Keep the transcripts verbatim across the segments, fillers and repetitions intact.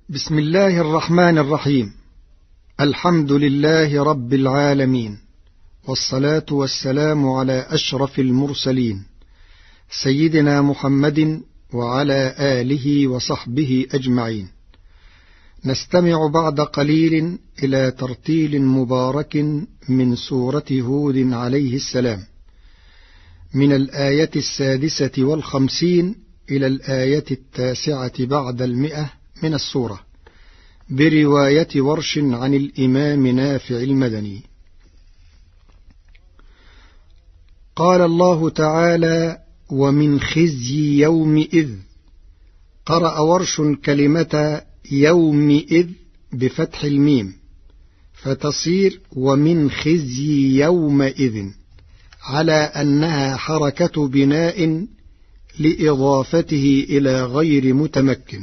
بسم الله الرحمن الرحيم. الحمد لله رب العالمين، والصلاة والسلام على أشرف المرسلين سيدنا محمد وعلى آله وصحبه أجمعين. نستمع بعد قليل إلى ترتيل مبارك من سورة هود عليه السلام، من الآية السادسة والخمسين إلى الآية التاسعة بعد المئة من السورة، برواية ورش عن الإمام نافع المدني. قال الله تعالى: ومن خزي يومئذ. قرأ ورش كلمة يومئذ بفتح الميم، فتصير ومن خزي يومئذ، على أنها حركة بناء لإضافته إلى غير متمكن.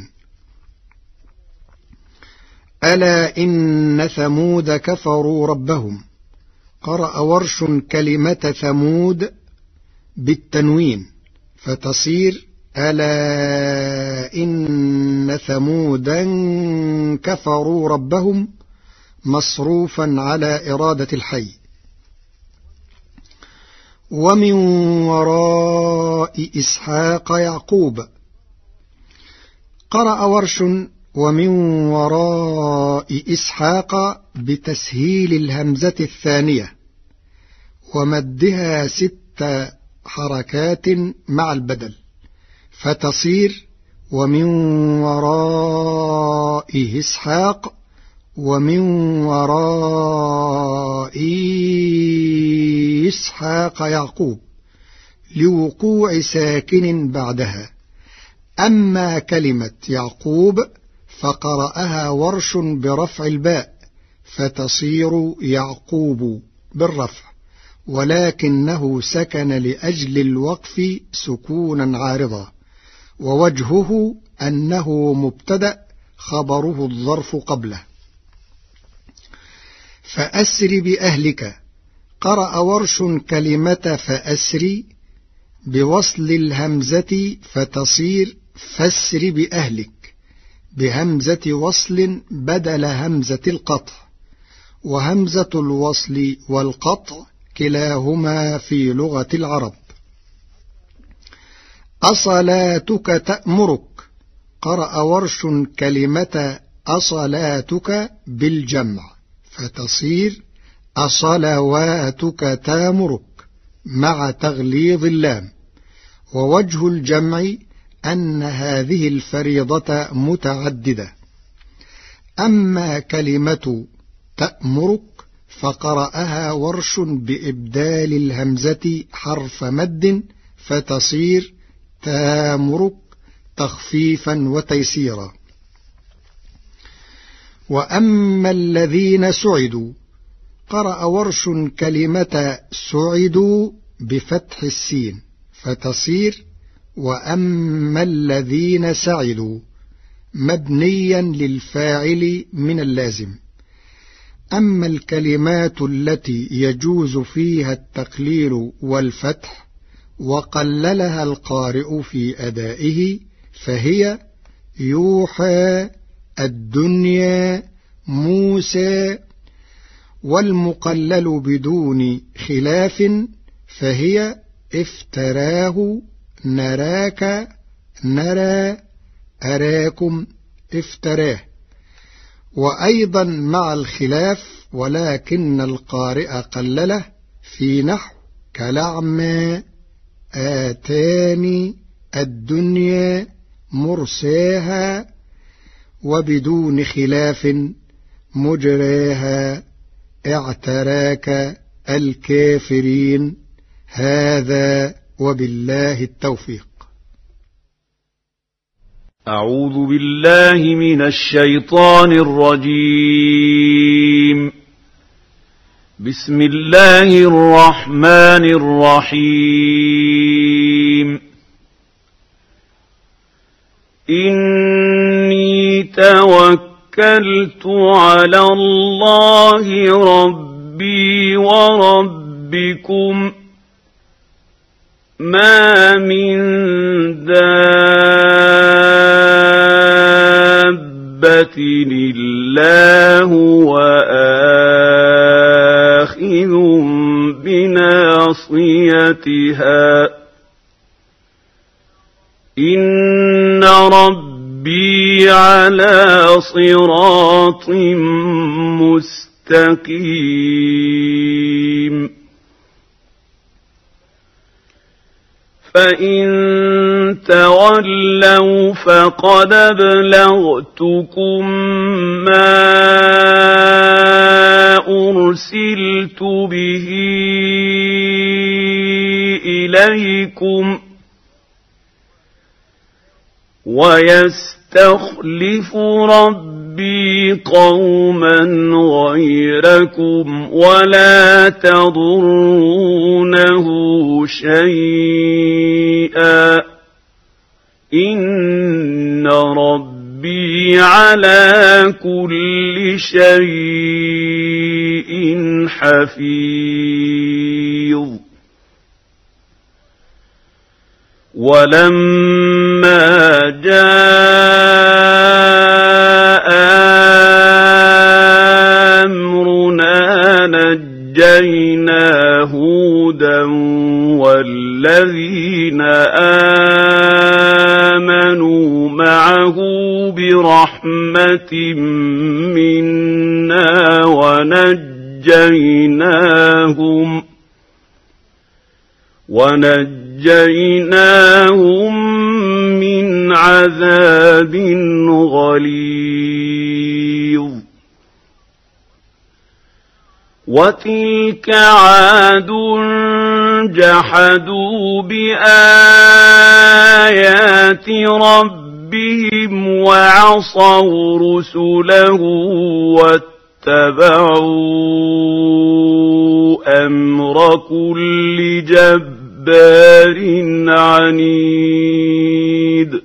ألا إن ثمود كفروا ربهم. قرأ ورش كلمة ثمود بالتنوين، فتصير ألا إن ثمودا كفروا ربهم، مصروفا على إرادة الحي. ومن وراء إسحاق يعقوب. قرأ ورش ومن وراء إسحاق بتسهيل الهمزة الثانية ومدها ست حركات مع البدل، فتصير ومن وراء إسحاق ومن وراء إسحاق يعقوب، لوقوع ساكن بعدها. أما كلمة يعقوب فقرأها ورش برفع الباء، فتصير يعقوب بالرفع، ولكنه سكن لأجل الوقف سكونا عارضا، ووجهه أنه مبتدأ خبره الظرف قبله. فأسر بأهلك. قرأ ورش كلمة فأسر بوصل الهمزة، فتصير فاسر بأهلك، بهمزة وصل بدل همزة القطع، وهمزة الوصل والقطع كلاهما في لغة العرب. أصلاتك تأمرك. قرأ ورش كلمة أصلاتك بالجمع، فتصير أصلواتك تامرك مع تغليظ اللام، ووجه الجمع أن هذه الفريضة متعددة. أما كلمة تأمرك فقرأها ورش بإبدال الهمزة حرف مد، فتصير تامرك تخفيفا وتيسيرا. وأما الذين سعدوا. قرأ ورش كلمة سعدوا بفتح السين، فتصير وأما الذين سعدوا، مبنيا للفاعل من اللازم. أما الكلمات التي يجوز فيها التقليل والفتح وقللها القارئ في أدائه، فهي يوحى، الدنيا، موسى. والمقلل بدون خلاف فهي افتراه، نراك، نرى، أراكم، افتراه. وأيضا مع الخلاف ولكن القارئ قلله، في نحو كلعمى، آتاني، الدنيا، مرساها. وبدون خلاف مجراها، اعتراك، الكافرين. هذا وبالله التوفيق. أعوذ بالله من الشيطان الرجيم. بسم الله الرحمن الرحيم. إني توكلت على الله ربي وربكم، ما من دابة دابة إلا هو آخذ بناصيتها إن ربي على صراط مستقيم فإن تولوا فقد أبلغتكم ما أرسلت به إليكم ويستخلف ربي قوما غيركم ولا تضرونه شيئا إن ربي على كل شيء حفيظ ولما جاء أمرنا نجينا هودا والذين آمنوا معه برحمة منا ونجيناهم ونجيناهم من عذاب غليظ وتلك عاد جحدوا بآيات ربهم وعصوا رسله واتبعوا أمر كل جبار عنيد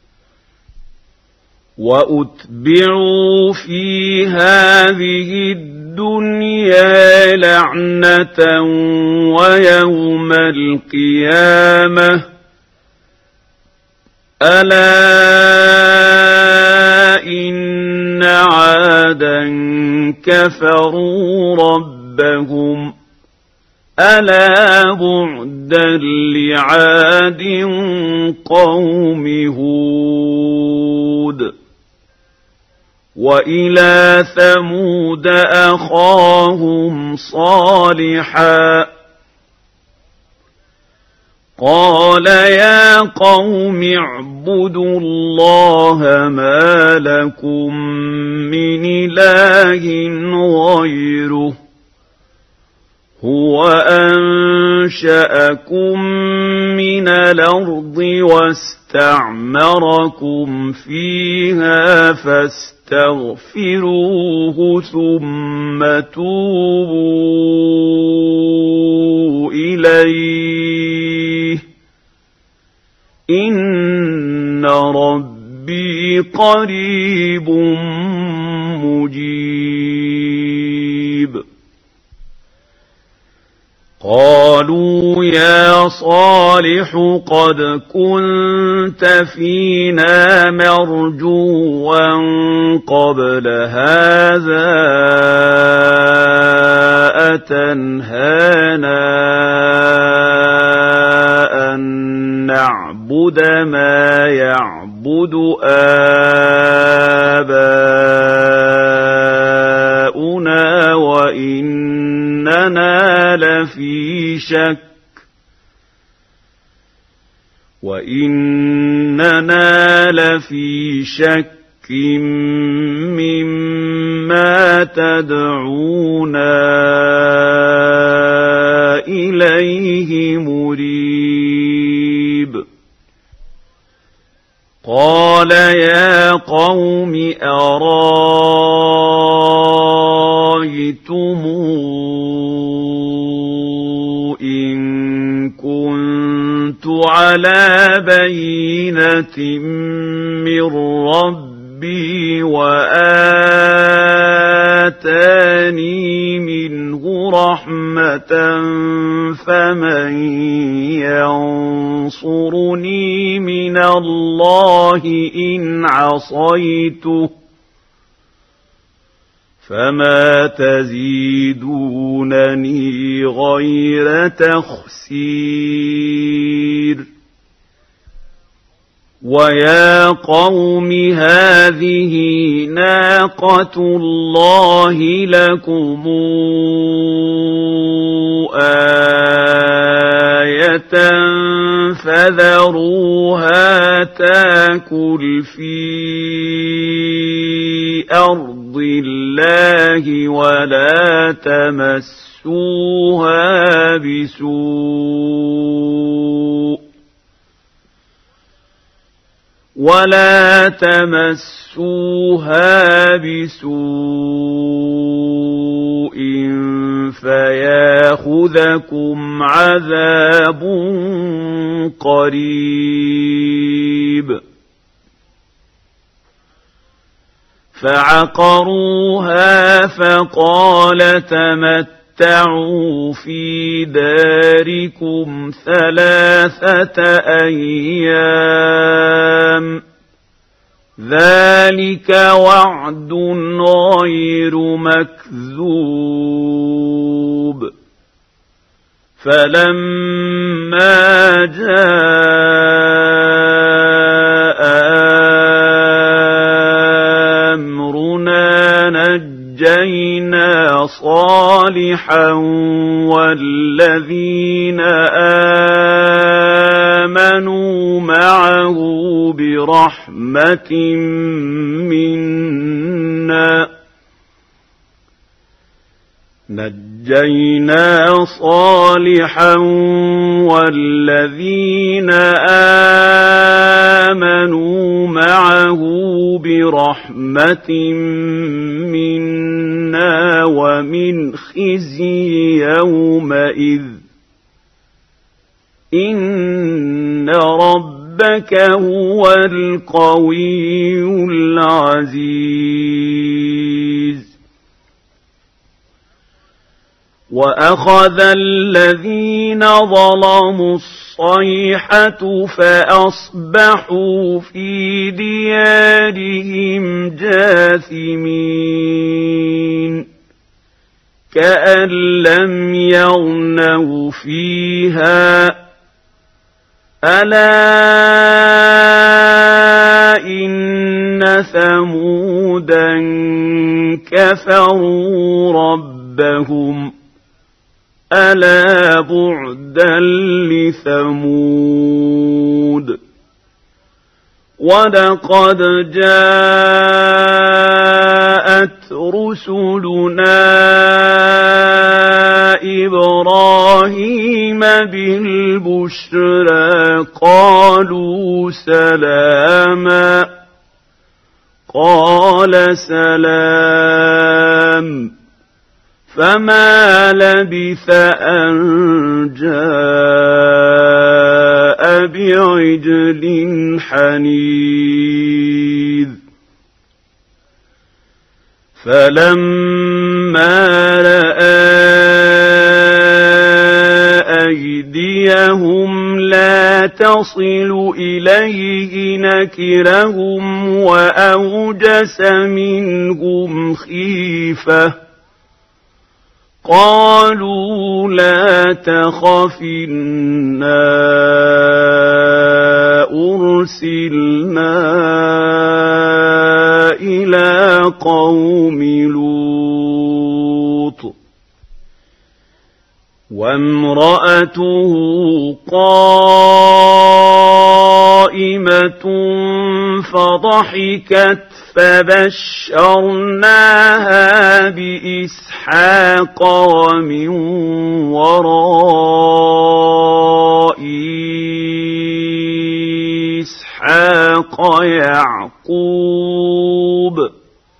وأتبعوا في هذه الدنيا لعنة ويوم القيامة ألا إن عادا كفروا ربهم ألا بعدا لعاد قوم هود وإلى ثمود أخاهم صالحا قال يا قوم اعبدوا الله ما لكم من إله غيره هو أنشأكم من الأرض واستعمركم فيها فاستغفروه ثم توبوا إليه إن ربي قريب مجيب قالوا يا صالح قد كنت فينا مرجوا قبل هذا أتنهانا أن نعبد ما يعبد آباؤنا وإننا لفي شك وإننا لفي شك مما تدعونا إليه مريب قال يا قوم أرايتم إن كنت على بينة من ربي وآتاني منه رحمة فمن ينصرني من الله إن عصيته فما تزيدونني غير تخسير ويا قوم هذه ناقة الله لكم آية فذروها تاكل في أرض الله ولا تمسوها بسوء ولا تمسوها بسوء فياخذكم عذاب قريب فعقروها فقال تمتعوا في داركم ثلاثة أيام ذلك وعد غير مكذوب فلما جاء أمرنا نجينا صالحا والذين آمنوا معه برحمة منا نجينا صالحا والذين آمنوا معه برحمة منا ومن خزي يومئذ إن ربك هو القوي العزيز وأخذ الذين ظلموا الصيحة فأصبحوا في ديارهم جاثمين كأن لم يغنوا فيها ألا إن ثمودا كفروا ربهم ألا بعدا لثمود ولقد جاءت رسلنا إبراهيم بالبشرى قالوا سلاما قال سلام فما لبث أن جاء بعجل حنيذ فلما رأى أيديهم لا تصل إليه نكرهم وأوجس منهم خيفة قالوا لا تخف إنا أرسلنا إلى قوم لوط وامرأته قائمة فضحكت فبشرناها بإسحاق ومن وراء إسحاق يعقوب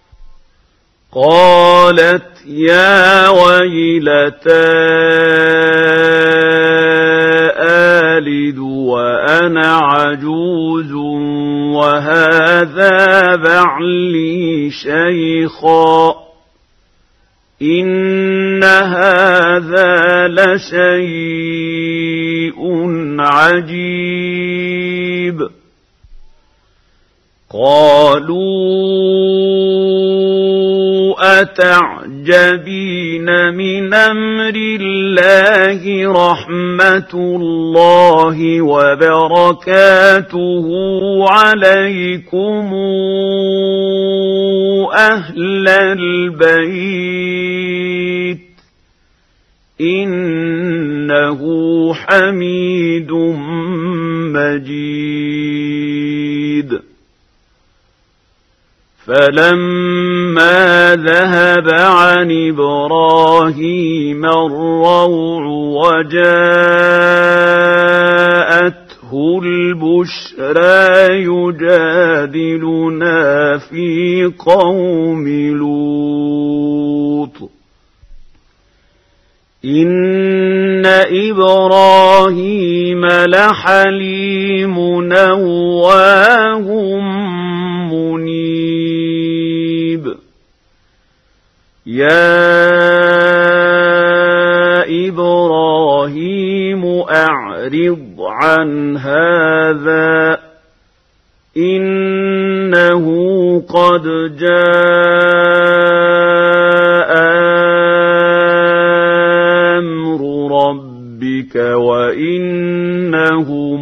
قالت يا ويلتى آلد وأنا عجوز وهذا بعلي شيخا إن هذا لشيء عجيب قالوا أتعجبين من أمر الله رحمة الله وبركاته عليكم أهل البيت إنه حميد مجيد. فلما ذهب عن إبراهيم الروع وجاءته البشرى يجادلنا في قوم لوط إن إبراهيم لحليم أواه منيب. يا إبراهيم أعرض عن هذا إنه قد جاء أمر ربك وإنهم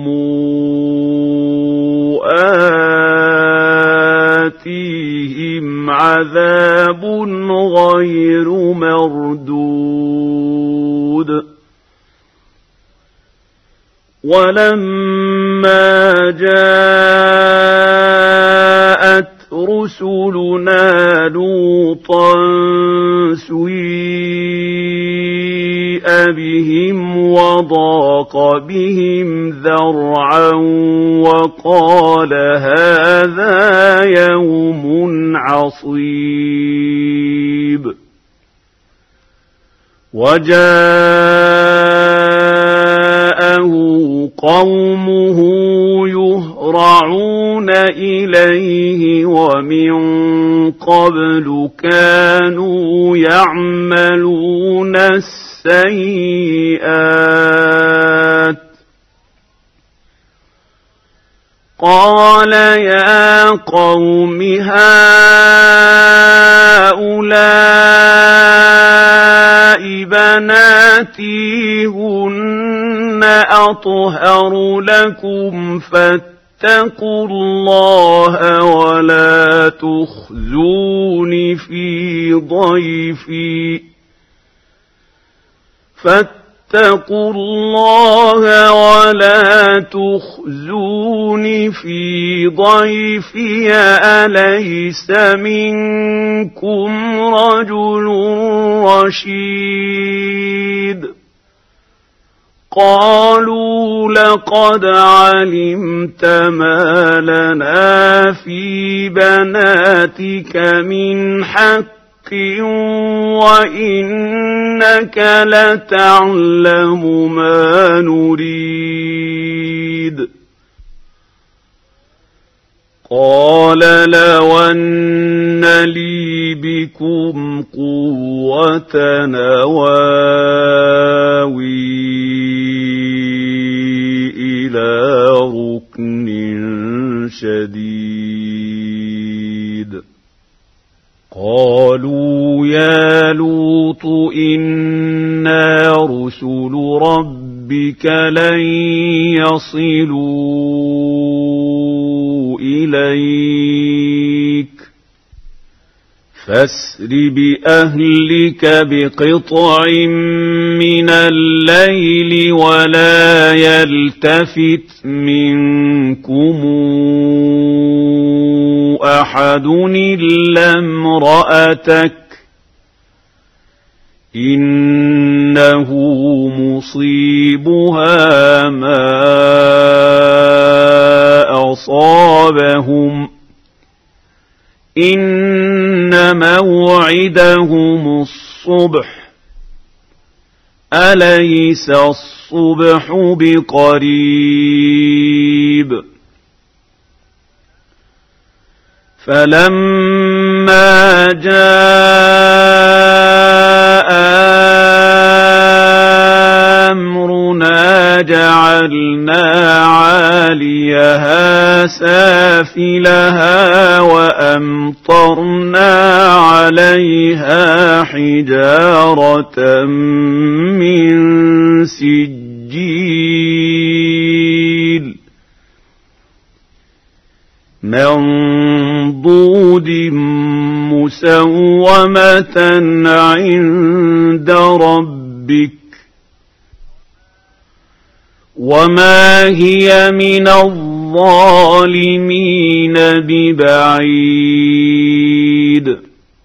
آتيهم عذاب غير مردود. ولما جاءت رسلنا لوطا سيء بهم وضاق بهم ذرعا وقال هذا يوم عصيب. وجاءه قومه يهرعون إليه ومن قبل كانوا يعملون السيئات. قال يا قوم هؤلاء بناتي هن أطهر لكم فاتقوا الله ولا تخزون في ضيفي فاتقوا الله ولا تخزون في ضيفي أليس منكم رجل رشيد. قالوا لقد علمت ما لنا في بناتك من حق وإنك لتعلم ما نريد. قال لو أن لي بكم قوة نواوي إلى ركن شديد. قالوا يا لوط إنا رسل ربك لن يصلوا إليك فاسر بأهلك بقطع من الليل ولا يلتفت منكم أحد إلا امرأتك إنه مصيبها ما أصابهم إن موعدهم الصبح أليس الصبح بقريب. فلما جاء أمرنا جعلنا عاليها سافلها وأمطرنا عَلَيْهَا حِجَارَةً مِّن سِجِّيلٍ مَّنضُودٍ مُّسَوَّمَةً عِندَ رَبِّكَ وَمَا هِيَ مِنَ الظَّالِمِينَ بِبَعِيدٍ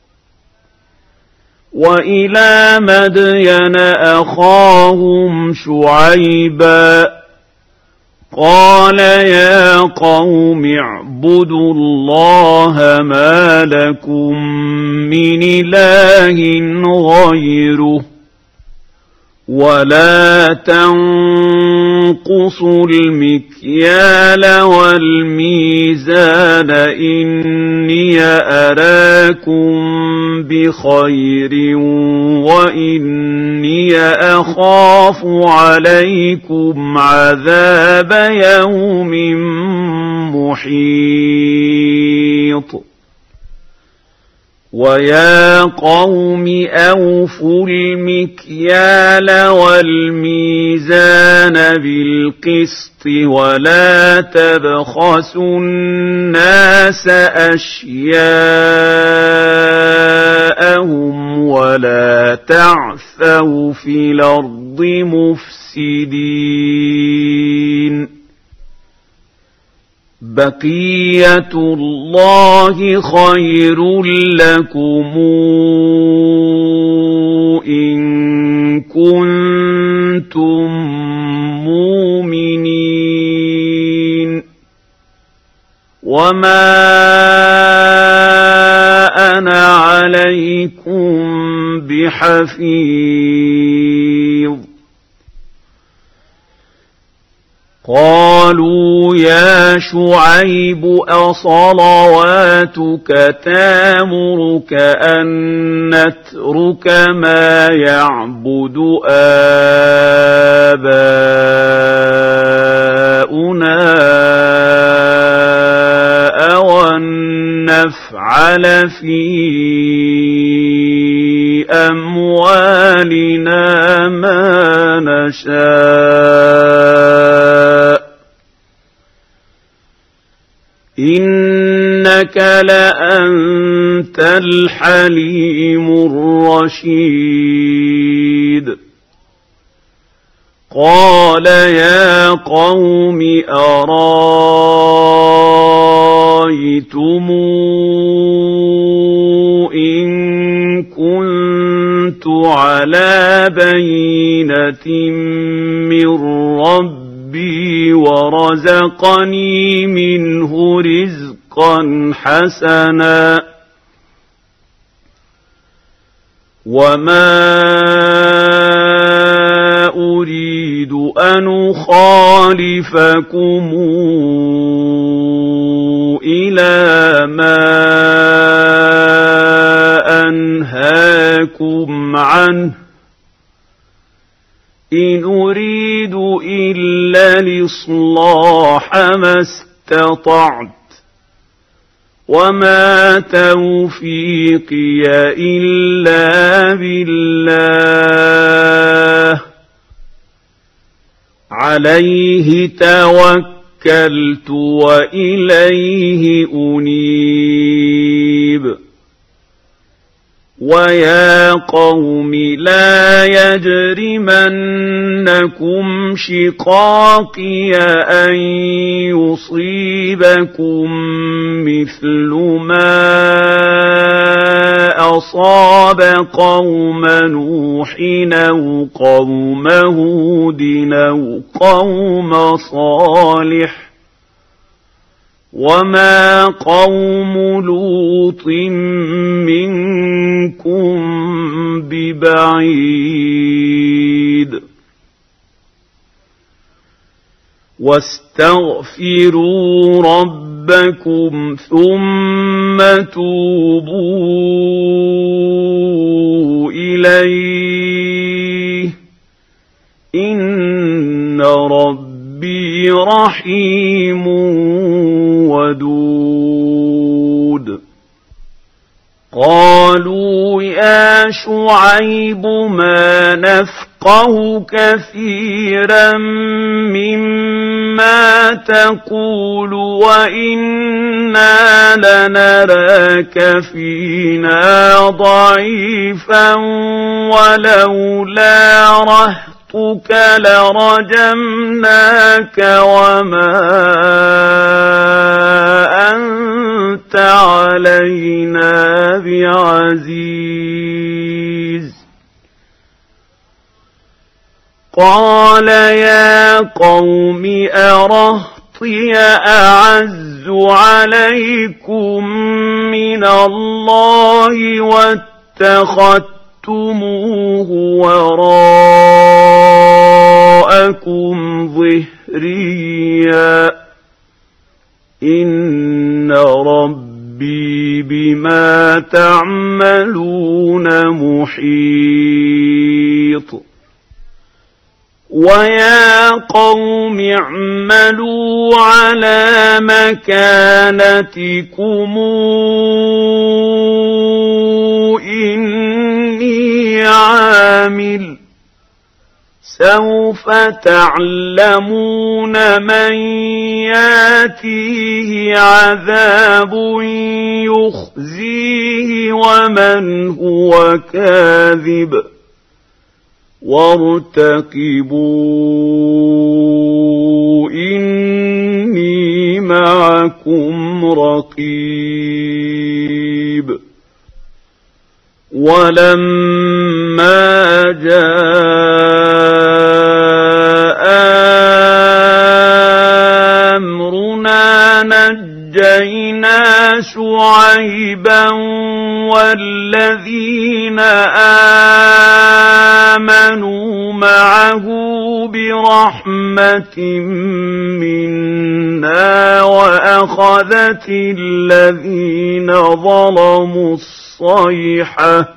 وَإِلَىٰ مَدْيَنَ أَخَاهُمْ شُعَيْبًا قَالَ يَا قَوْمِ اعْبُدُوا اللَّهَ مَا لَكُم مِّنْ إِلَٰهٍ غَيْرُهُ وَلَا تَنقُصُوا الْمِكْيَالَ وَالْمِيزَانَ إِنِّي أَرَاكُم بِخَيْرٍ وَإِنِّي أَخَافُ عَلَيْكُمْ عَذَابَ يَوْمٍ مُّحِيطٍ وَيَا قَوْمِ أَوْفُوا الْمِكْيَالَ وَالْمِيزَانَ بِالْقِسْطِ وَلَا تَبْخَسُوا النَّاسَ أَشْيَاءَهُمْ وَلَا تَعْثَوْا فِي الْأَرْضِ مُفْسِدِينَ بَقِيَّةُ اللَّهِ خَيْرٌ لَّكُمْ إِن كُنتُم مُّؤْمِنِينَ وَمَا أَنَا عَلَيْكُم بِحَفِيظٍ قالوا يا شعيب أصلواتك تامرك أن نترك ما يعبد آباؤنا أو أن نفعل في أموالنا ما نشاء إنك لأنت الحليم الرشيد قال يا قوم أرايتم إن كنت على بينة من ربي ورزقني منه رزقا حسنا وما أريد أن أخالفكم إلى ما أنهاكم عنه إن أريد إلا الإصلاح ما استطعت وما توفيقي إلا بالله عليه توكلت وإليه أنيب ويا قوم لا يجرمنكم شقاقي أن يصيبكم مثل ما أصاب قوم نوح أو قوم هود أو قوم صالح وما قوم لوط منكم ببعيد واستغفروا ربكم ثم توبوا إليه إن ربي رحيم ودود قال قالوا يا شعيب ما نفقه كثيرا مما تقول وإنا لنراك فينا ضعيفا ولولا رهطك لرجمناك وما أنت علينا بعزيز. قال يا قوم أرهطي أعز عليكم من الله واتخذتموه وراءكم ظهريا إن ربي بما تعملون محيط. ويا قوم اعملوا على مكانتكم إني عامل سوف تعلمون من ياتيه عذاب يخزيه ومن هو كاذب وارتقبوا إني معكم رقيب. ولما جاء أمرنا نجينا شعيبا والذين آمنوا معه برحمة منا وأخذت الذين ظلموا الصيحة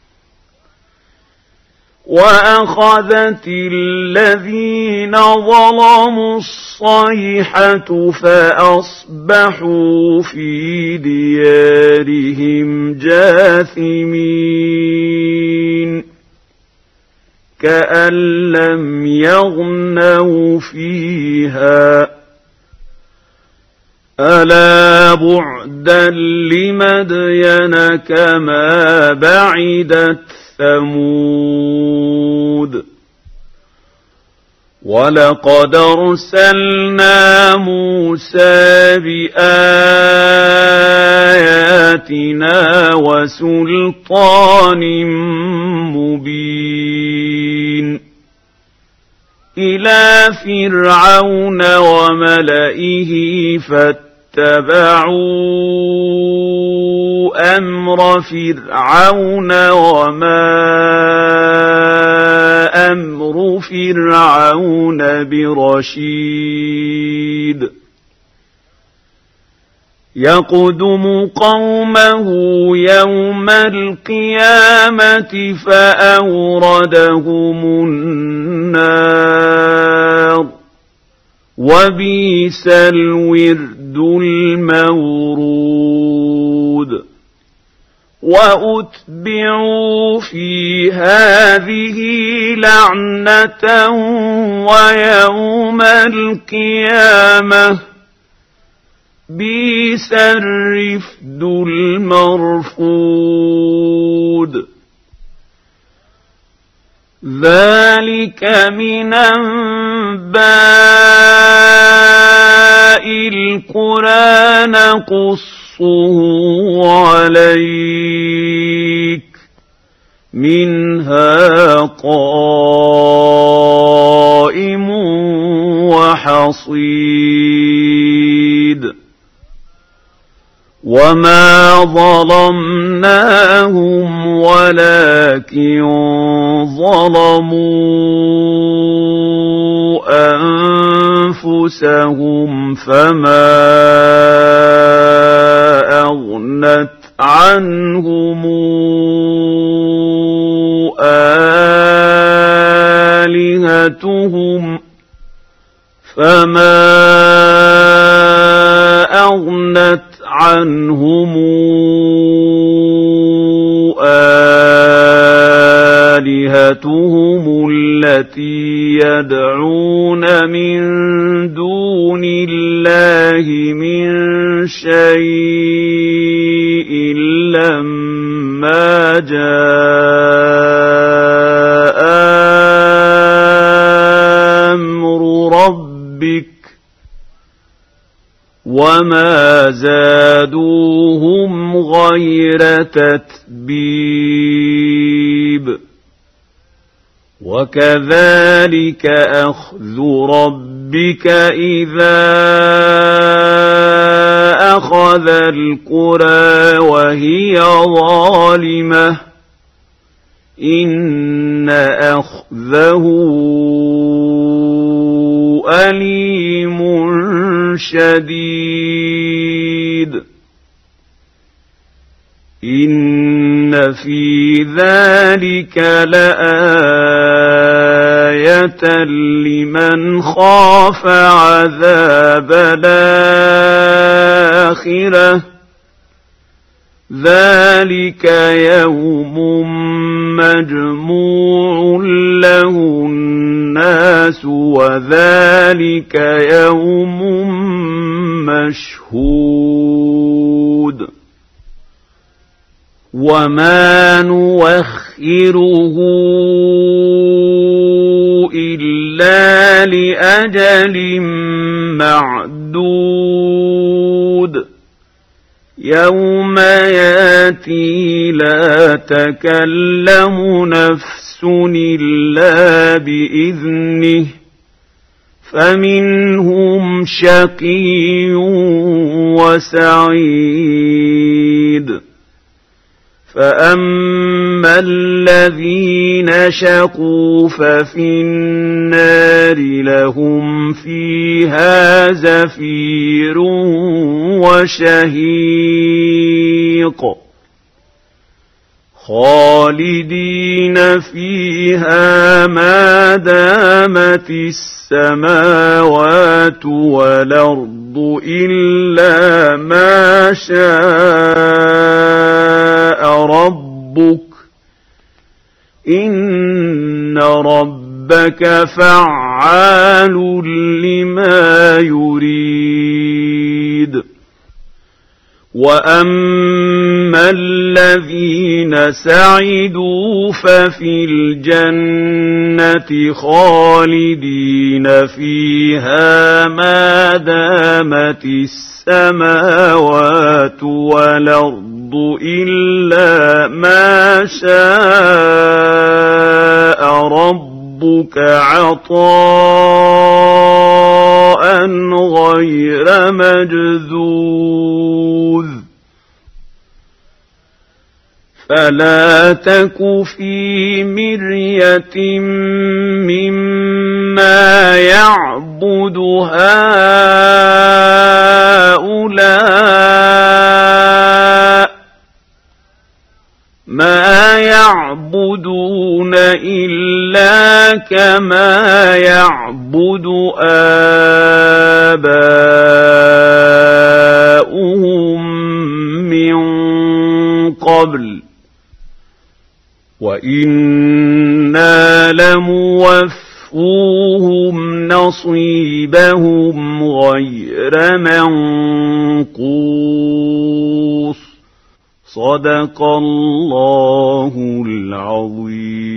وأخذت الذين ظلموا الصيحة فأصبحوا في ديارهم جاثمين كأن لم يغنوا فيها ألا بعدا لمدين كما بعدت ثمود. ولقد أرسلنا موسى بآياتنا وسلطان مبين إلى فرعون وملئه فاتبعوا أمر فرعون وما أمر فرعون برشيد. يقدم قومه يوم القيامة فأوردهم النار وبئس الورد المورود. وأتبعوا في هذه لعنة ويوم القيامة بئس الرفد المرفود. ذلك من أنباء القرى نقصه عليك منها قائم وحصيد. وما ظلمناهم ولكن ظلموا أنفسهم فما أغنت عنهم آلهتهم فما أغنت عنهم آلهتهم التي يدعون من دون الله من شيء لما جاء أمر ربك وما زادوهم غير تتبيب وكذلك أخذ ربك إذا أخذ القرى وهي ظالمة إن أخذه أليم شديد إن في ذلك لآية لمن خاف عذاب الآخرة ذلك يوم مجموع له الناس وذلك يوم مشهود وما نوخره إلا لأجل معدود يوم ياتي لا تكلم نفس إلا بإذنه فمنهم شقي وسعيد فأما الذين شقوا ففي النار لهم فيها زفير وشهيق خالدين فيها ما دامت السماوات والأرض إلا ما شاء ربك إن ربك فعال لما يريد وأما الذين سعدوا ففي الجنة خالدين فيها ما دامت السماوات والأرض إلا ما شاء ربك عطاء غير مجذوذ فلا تك في مرية مما يعبد هؤلاء ما يعبدون إلا كما يعبد آباؤهم من قبل وإنا لموفوهم نصيبهم غير منقوص صدق الله العظيم.